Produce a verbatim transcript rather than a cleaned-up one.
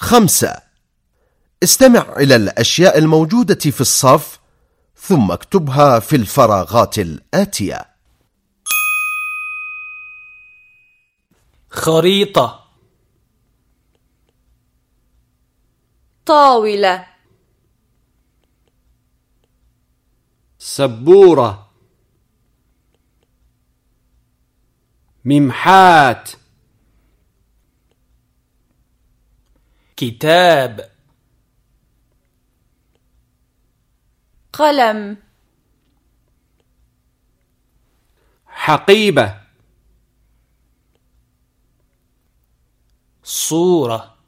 خمسة. استمع إلى الأشياء الموجودة في الصف ثم اكتبها في الفراغات الآتية. خريطة، طاولة، سبورة، ممحات، كتاب، قلم، حقيبة، صورة،